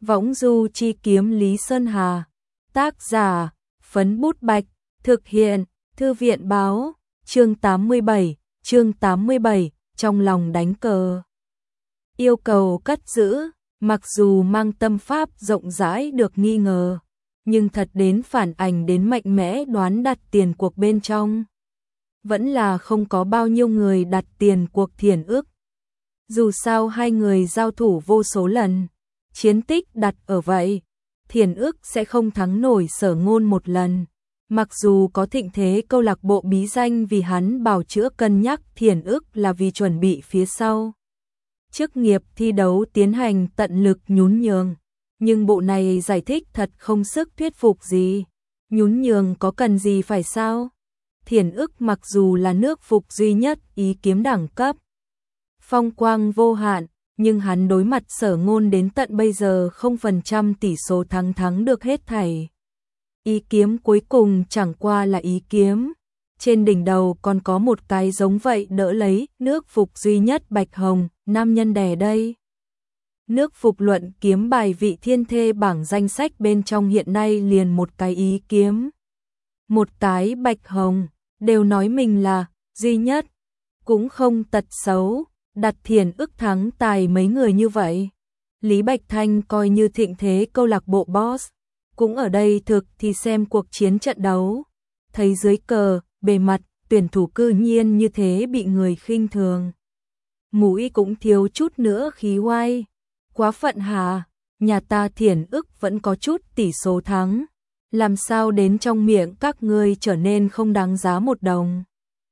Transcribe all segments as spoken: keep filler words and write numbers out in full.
Võng du chi kiếm Lý Sơn Hà. Tác giả, Phấn Bút Bạch. Thực hiện, Thư viện báo. Chương tám mươi bảy, chương tám mươi bảy, trong lòng đánh cờ. Yêu cầu cất giữ, mặc dù mang tâm pháp rộng rãi được nghi ngờ, nhưng thật đến phản ảnh đến mạnh mẽ đoán đặt tiền cuộc bên trong. Vẫn là không có bao nhiêu người đặt tiền cuộc Thiển Ức. Dù sao hai người giao thủ vô số lần, chiến tích đặt ở vậy, Thiển Ức sẽ không thắng nổi Sở Ngôn một lần. Mặc dù có thịnh thế câu lạc bộ bí danh vì hắn bào chữa cân nhắc Thiển Ức là vì chuẩn bị phía sau chức nghiệp thi đấu tiến hành tận lực nhún nhường, nhưng bộ này giải thích thật không sức thuyết phục gì. Nhún nhường có cần gì phải sao? Thiển Ức mặc dù là nước phục duy nhất ý kiếm đẳng cấp, phong quang vô hạn, nhưng hắn đối mặt Sở Ngôn đến tận bây giờ không phần trăm tỷ số thắng thắng được hết thảy. Ý kiếm cuối cùng chẳng qua là ý kiếm. Trên đỉnh đầu còn có một cái giống vậy đỡ lấy, nước phục duy nhất Bạch Hồng, nam nhân đè đây. Nước phục luận kiếm bài vị thiên thê bảng danh sách bên trong hiện nay liền một cái ý kiếm, một cái Bạch Hồng, đều nói mình là duy nhất, cũng không tật xấu, đặt Thiển Ức thắng tài mấy người như vậy. Lý Bạch Thanh coi như thịnh thế câu lạc bộ boss, cũng ở đây thực thì xem cuộc chiến trận đấu, thấy dưới cờ, bề mặt, tuyển thủ cư nhiên như thế bị người khinh thường. Mũi cũng thiếu chút nữa khí oai. Quá phận hà, nhà ta Thiển Ức vẫn có chút tỷ số thắng. Làm sao đến trong miệng các ngươi trở nên không đáng giá một đồng.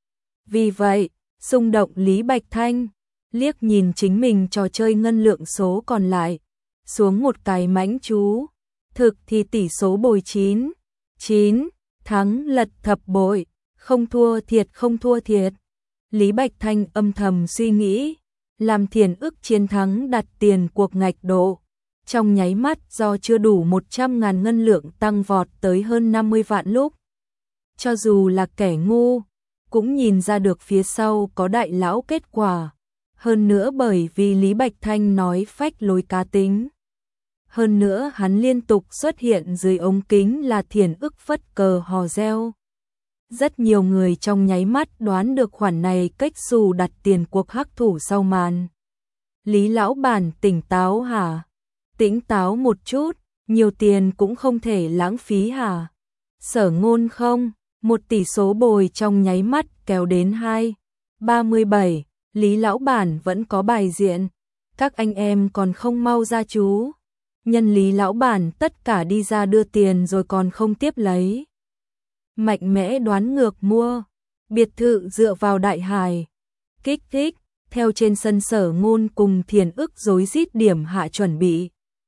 Vì vậy, xung động Lý Bạch Thanh, liếc nhìn chính mình trò chơi ngân lượng số còn lại, xuống một cái mãnh chú. Thực thì tỷ số bồi chín, chín, thắng lật thập bội, không thua thiệt không thua thiệt. Lý Bạch Thanh âm thầm suy nghĩ, làm Thiển Ức chiến thắng đặt tiền cuộc ngạch độ. Trong nháy mắt do chưa đủ một trăm ngàn ngân lượng tăng vọt tới hơn năm mươi vạn lúc. Cho dù là kẻ ngu, cũng nhìn ra được phía sau có đại lão kết quả. Hơn nữa bởi vì Lý Bạch Thanh nói phách lối cá tính. Hơn nữa hắn liên tục xuất hiện dưới ống kính là Thiển Ức phất cờ hò reo. Rất nhiều người trong nháy mắt đoán được khoản này cách xù đặt tiền cuộc hắc thủ sau màn. Lý lão bản tỉnh táo hả? Tỉnh táo một chút, nhiều tiền cũng không thể lãng phí hả? Sở Ngôn không, một tỷ số bồi trong nháy mắt kéo đến hai, ba mươi bảy, Lý lão bản vẫn có bài diện. Các anh em còn không mau ra chú. Nhân Lý lão bản tất cả đi ra đưa tiền rồi còn không tiếp lấy. Mạnh mẽ đoán ngược mua, biệt thự dựa vào đại hải. Kích thích, theo trên sân Sở Ngôn cùng Thiển Ức rối rít điểm hạ chuẩn bị.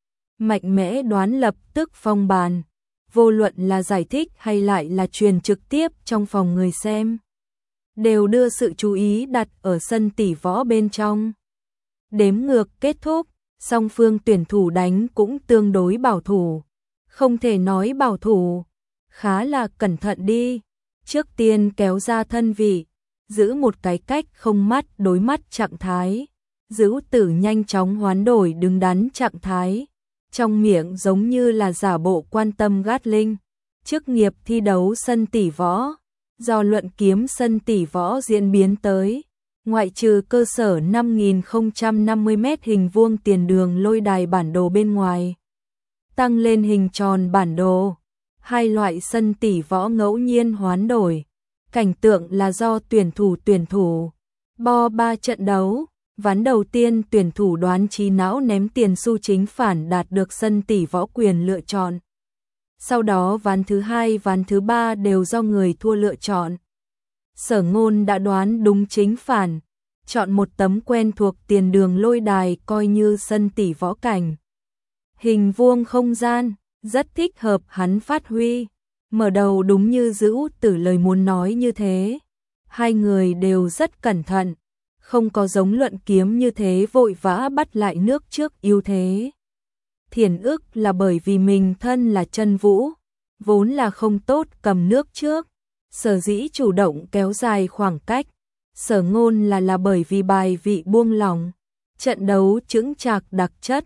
Mạnh mẽ đoán lập tức phong bàn, vô luận là giải thích hay lại là truyền trực tiếp trong phòng người xem, đều đưa sự chú ý đặt ở sân tỷ võ bên trong. Đếm ngược kết thúc, song phương tuyển thủ đánh cũng tương đối bảo thủ. Không thể nói bảo thủ, khá là cẩn thận đi. Trước tiên kéo ra thân vị, giữ một cái cách không mắt đối mắt trạng thái, giữ tử nhanh chóng hoán đổi đứng đắn trạng thái. Trong miệng giống như là giả bộ quan tâm gát linh. Chức nghiệp thi đấu sân tỷ võ, do luận kiếm sân tỷ võ diễn biến tới. Ngoại trừ cơ sở năm nghìn không trăm năm mươi mét hình vuông tiền đường lôi đài bản đồ bên ngoài, tăng lên hình tròn bản đồ, hai loại sân tỷ võ ngẫu nhiên hoán đổi. Cảnh tượng là do tuyển thủ tuyển thủ bo ba trận đấu. Ván đầu tiên tuyển thủ đoán trí não ném tiền xu chính phản đạt được sân tỷ võ quyền lựa chọn. Sau đó ván thứ hai, ván thứ ba đều do người thua lựa chọn. Sở Ngôn đã đoán đúng chính phản, chọn một tấm quen thuộc tiền đường lôi đài coi như sân tỷ võ cảnh. Hình vuông không gian, rất thích hợp hắn phát huy. Mở đầu đúng như Dữ Tử lời muốn nói như thế. Hai người đều rất cẩn thận, không có giống luận kiếm như thế vội vã bắt lại nước trước ưu thế. Thiển Ức là bởi vì mình thân là chân vũ, vốn là không tốt cầm nước trước, sở dĩ chủ động kéo dài khoảng cách. Sở Ngôn là là bởi vì bài vị buông lỏng, trận đấu chững chạc đặc chất,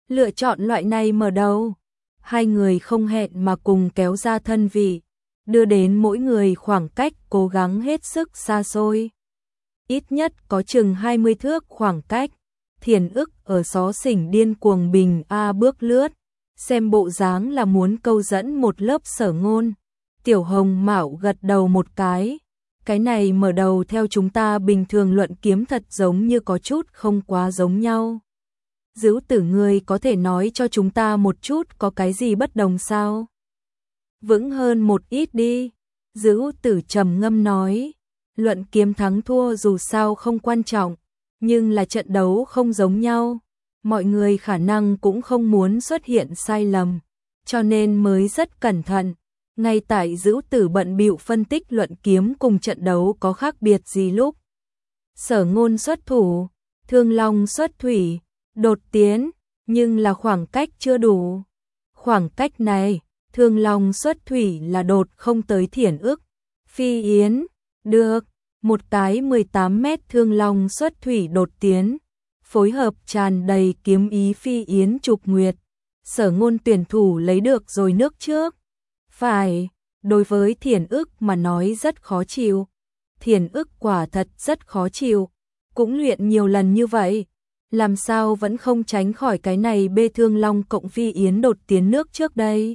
lựa chọn loại này mở đầu. Hai người không hẹn mà cùng kéo ra thân vị, đưa đến mỗi người khoảng cách cố gắng hết sức xa xôi. Ít nhất có chừng hai mươi thước khoảng cách. Thiền ức ở xó xỉnh điên cuồng bình a bước lướt, xem bộ dáng là muốn câu dẫn một lớp Sở Ngôn. Tiểu Hồng Mạo gật đầu một cái. Cái này mở đầu theo chúng ta bình thường luận kiếm thật giống như có chút không quá giống nhau. Dữ Tử, ngươi có thể nói cho chúng ta một chút có cái gì bất đồng sao? Vững hơn một ít đi. Dữ Tử trầm ngâm nói. Luận kiếm thắng thua dù sao không quan trọng, nhưng là trận đấu không giống nhau. Mọi người khả năng cũng không muốn xuất hiện sai lầm, cho nên mới rất cẩn thận. Ngay tại Dữ Tử bận bịu phân tích luận kiếm cùng trận đấu có khác biệt gì lúc Sở Ngôn xuất thủ, Thương Long xuất thủy, đột tiến, nhưng là khoảng cách chưa đủ. Khoảng cách này, Thương Long xuất thủy là đột không tới Thiển Ức. Phi Yến, được, một cái mười tám mét Thương Long xuất thủy đột tiến, phối hợp tràn đầy kiếm ý Phi Yến trục nguyệt. Sở Ngôn tuyển thủ lấy được rồi nước trước. Phải, đối với Thiển Ức mà nói rất khó chịu. Thiển Ức quả thật rất khó chịu, cũng luyện nhiều lần như vậy, làm sao vẫn không tránh khỏi cái này bê Thương Long cộng Phi Yến đột tiến nước trước đây.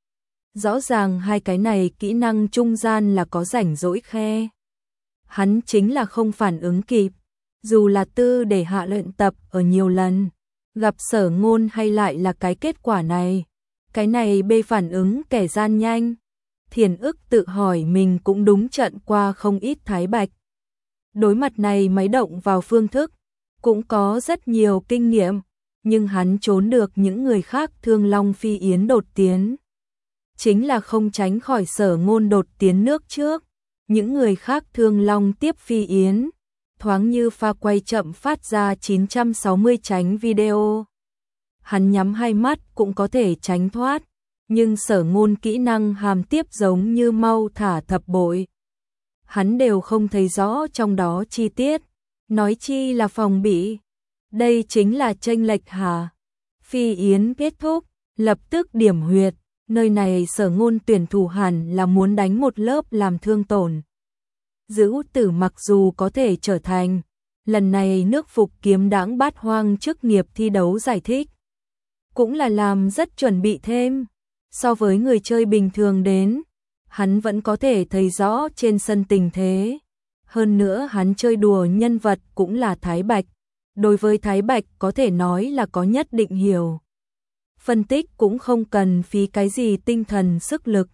Rõ ràng hai cái này kỹ năng trung gian là có rảnh rỗi khe. Hắn chính là không phản ứng kịp, dù là tư để hạ luyện tập ở nhiều lần, gặp Sở Ngôn hay lại là cái kết quả này. Cái này bê phản ứng kẻ gian nhanh. Thiển Ức tự hỏi mình cũng đúng trận qua không ít Thái Bạch. Đối mặt này máy động vào phương thức, cũng có rất nhiều kinh nghiệm, nhưng hắn trốn được những người khác Thương Long Phi Yến đột tiến. Chính là không tránh khỏi Sở Ngôn đột tiến nước trước, những người khác Thương Long tiếp Phi Yến, thoáng như pha quay chậm phát ra chín trăm sáu mươi tránh video. Hắn nhắm hai mắt cũng có thể tránh thoát, nhưng Sở Ngôn kỹ năng hàm tiếp giống như mau thả thập bội. Hắn đều không thấy rõ trong đó chi tiết, nói chi là phòng bị. Đây chính là chênh lệch hả? Phi Yến kết thúc, lập tức điểm huyệt, nơi này Sở Ngôn tuyển thủ hẳn là muốn đánh một lớp làm thương tổn. Dữ Tử mặc dù có thể trở thành lần này nước phục kiếm đãng bát hoang chức nghiệp thi đấu giải thích, cũng là làm rất chuẩn bị thêm. So với người chơi bình thường đến, hắn vẫn có thể thấy rõ trên sân tình thế. Hơn nữa hắn chơi đùa nhân vật cũng là Thái Bạch. Đối với Thái Bạch có thể nói là có nhất định hiểu. Phân tích cũng không cần phí cái gì tinh thần sức lực.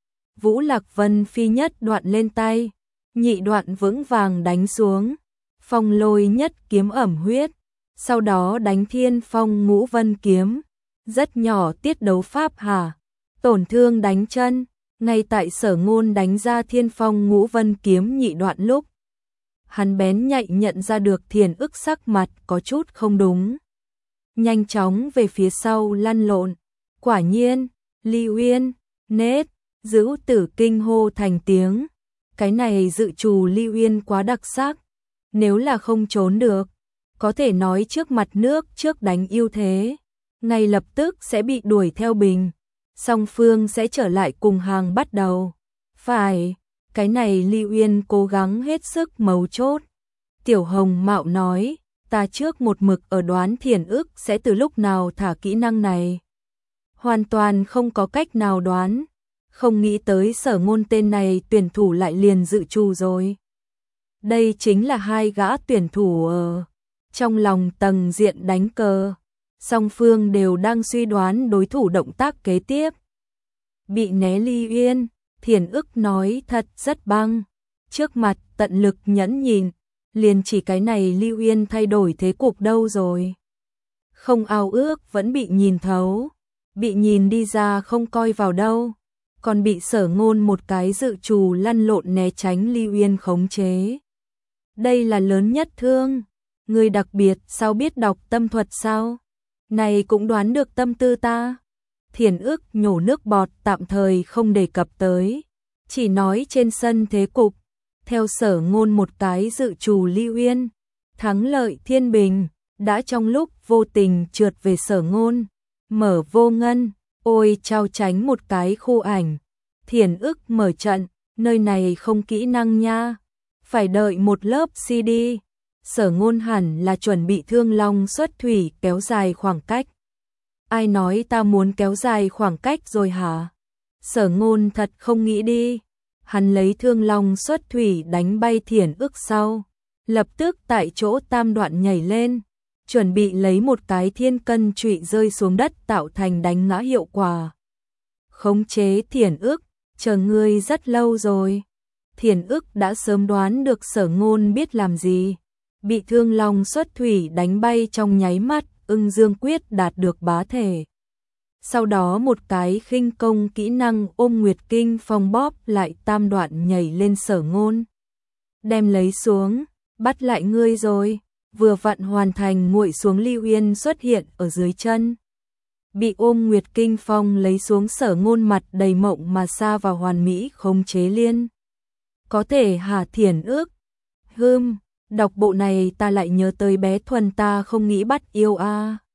Vũ Lạc Vân phi nhất đoạn lên tay, nhị đoạn vững vàng đánh xuống. Phong Lôi nhất kiếm ẩm huyết, sau đó đánh Thiên Phong Ngũ Vân kiếm. Rất nhỏ tiết đấu pháp hả? Tổn thương đánh chân, ngay tại Sở Ngôn đánh ra Thiên Phong Ngũ Vân kiếm nhị đoạn lúc. Hắn bén nhạy nhận ra được Thiển Ức sắc mặt có chút không đúng. Nhanh chóng về phía sau lăn lộn. Quả nhiên, Ly Uyên, nết, Dữ Tử kinh hô thành tiếng. Cái này dự trù Ly Uyên quá đặc sắc. Nếu là không trốn được, có thể nói trước mặt nước trước đánh ưu thế, ngay lập tức sẽ bị đuổi theo bình. Song phương sẽ trở lại cùng hàng bắt đầu. Phải, cái này Ly Uyên cố gắng hết sức mấu chốt. Tiểu Hồng Mạo nói, ta trước một mực ở đoán Thiển Ức sẽ từ lúc nào thả kỹ năng này. Hoàn toàn không có cách nào đoán. Không nghĩ tới Sở Ngôn tên này tuyển thủ lại liền dự trù rồi. Đây chính là hai gã tuyển thủ ở trong lòng tầng diện đánh cờ. Song phương đều đang suy đoán đối thủ động tác kế tiếp. Bị né Ly Uyên, Thiển Ức nói thật rất băng. Trước mặt tận lực nhẫn nhìn, liền chỉ cái này Ly Uyên thay đổi thế cục đâu rồi. Không ao ước vẫn bị nhìn thấu, bị nhìn đi ra không coi vào đâu, còn bị Sở Ngôn một cái dự trù lăn lộn né tránh Ly Uyên khống chế. Đây là lớn nhất thương. Người đặc biệt sao biết đọc tâm thuật sao? Này cũng đoán được tâm tư ta. Thiển Ức nhổ nước bọt tạm thời không đề cập tới, chỉ nói trên sân thế cục. Theo Sở Ngôn một cái dự trù Ly Uyên, thắng lợi thiên bình, đã trong lúc vô tình trượt về Sở Ngôn. mở vô ngân, ôi trao tránh một cái khu ảnh. Thiền ức mở trận, nơi này không kỹ năng nha, phải đợi một lớp xê đê. Sở Ngôn hẳn là chuẩn bị Thương Long xuất thủy kéo dài khoảng cách. Ai nói ta muốn kéo dài khoảng cách rồi hả? Sở Ngôn thật không nghĩ đi. Hắn lấy Thương Long xuất thủy đánh bay Thiền ức sau, lập tức tại chỗ tam đoạn nhảy lên, chuẩn bị lấy một cái thiên cân trụy rơi xuống đất tạo thành đánh ngã hiệu quả. Khống chế Thiền ức, chờ ngươi rất lâu rồi. Thiền ức đã sớm đoán được Sở Ngôn biết làm gì. Bị Thương Long xuất thủy đánh bay trong nháy mắt, Ưng Dương Quyết đạt được bá thể. Sau đó một cái khinh công kỹ năng ôm Nguyệt Kinh Phong bóp lại tam đoạn nhảy lên Sở Ngôn. Đem lấy xuống, bắt lại ngươi rồi. Vừa vặn hoàn thành nguội xuống Lưu Uyên xuất hiện ở dưới chân. Bị ôm Nguyệt Kinh Phong lấy xuống Sở Ngôn mặt đầy mộng mà xa vào hoàn mỹ khống chế liên. Có thể hả Thiền ức? Hừm, đọc bộ này ta lại nhớ tới bé Thuần ta không nghĩ bắt yêu a. À.